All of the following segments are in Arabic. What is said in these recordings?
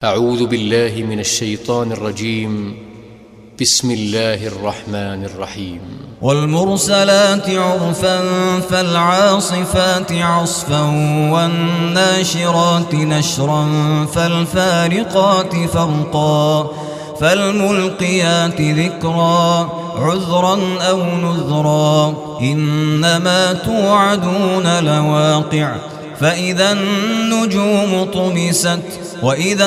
أعوذ بالله من الشيطان الرجيم. بسم الله الرحمن الرحيم. والمرسلات عرفا فالعاصفات عصفا والناشرات نشرا فالفارقات فرقا فالملقيات ذكرا عذرا أو نذرا إنما توعدون لواقع فإذا النجوم طمست وإذا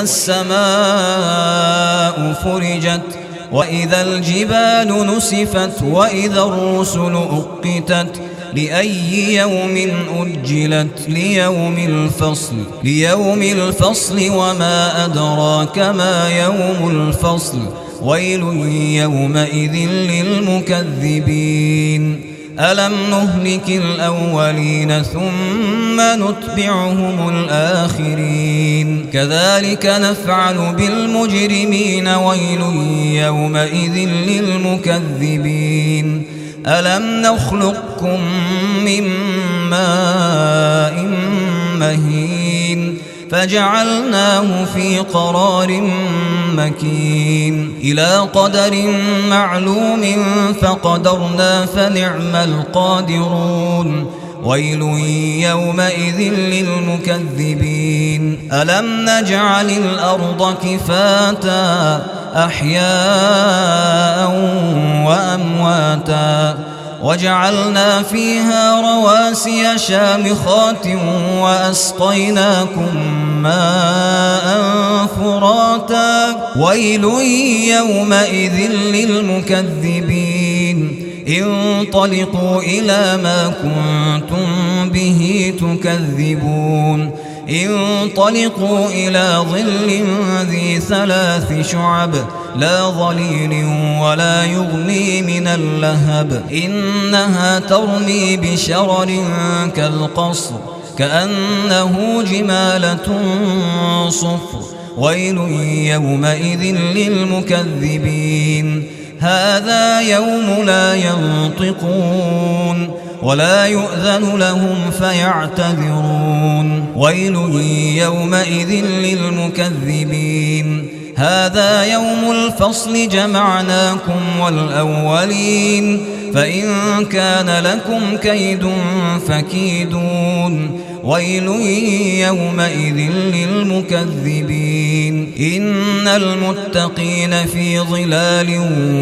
السماء فرجت وإذا الجبال نسفت وإذا الرسل أقتت لأي يوم أجلت ليوم الفصل وما أدراك ما يوم الفصل ويل يومئذ للمكذبين ألم نهلك الأولين ثم نتبعهم الآخرين كذلك نفعل بالمجرمين ويل يومئذ للمكذبين ألم نخلقكم من ماء مهين فجعلناه في قرار مكين إلى قدر معلوم فقدرنا فنعم القادرون ويل يومئذ للمكذبين ألم نجعل الأرض كفاتا أحياء وأمواتا وجعلنا فيها رواسي شامخات وأسقيناكم ماء فراتا ويل يومئذ للمكذبين انطلقوا إلى ما كنتم به تكذبون انطلقوا إلى ظل ذي 3 شعب لا ظليل ولا يغني من اللهب إنها ترمي بشرر كالقصر كأنه جمالة صفر ويل يومئذ للمكذبين هذا يوم لا ينطقون ولا يؤذن لهم فيعتذرون ويل يومئذ للمكذبين هذا يوم الفصل جمعناكم والأولين فإن كان لكم كيد فكيدون ويل يومئذ للمكذبين إن المتقين في ظلال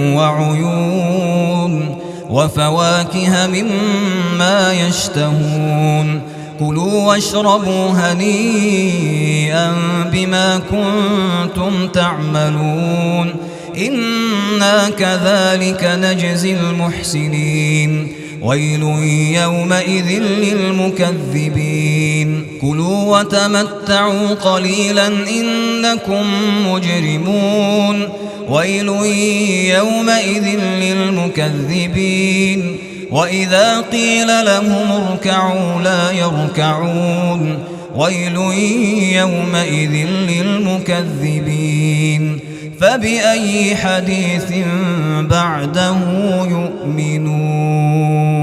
وعيون وفواكه مما يشتهون كلوا واشربوا هنيئا بما كنتم تعملون إنا كذلك نجزي المحسنين ويل يومئذ للمكذبين كلوا وتمتعوا قليلا إنكم مجرمون ويل يومئذ للمكذبين وإذا قيل لهم اركعوا لا يركعون ويل يومئذ للمكذبين فبأي حديث بعده يؤمنون.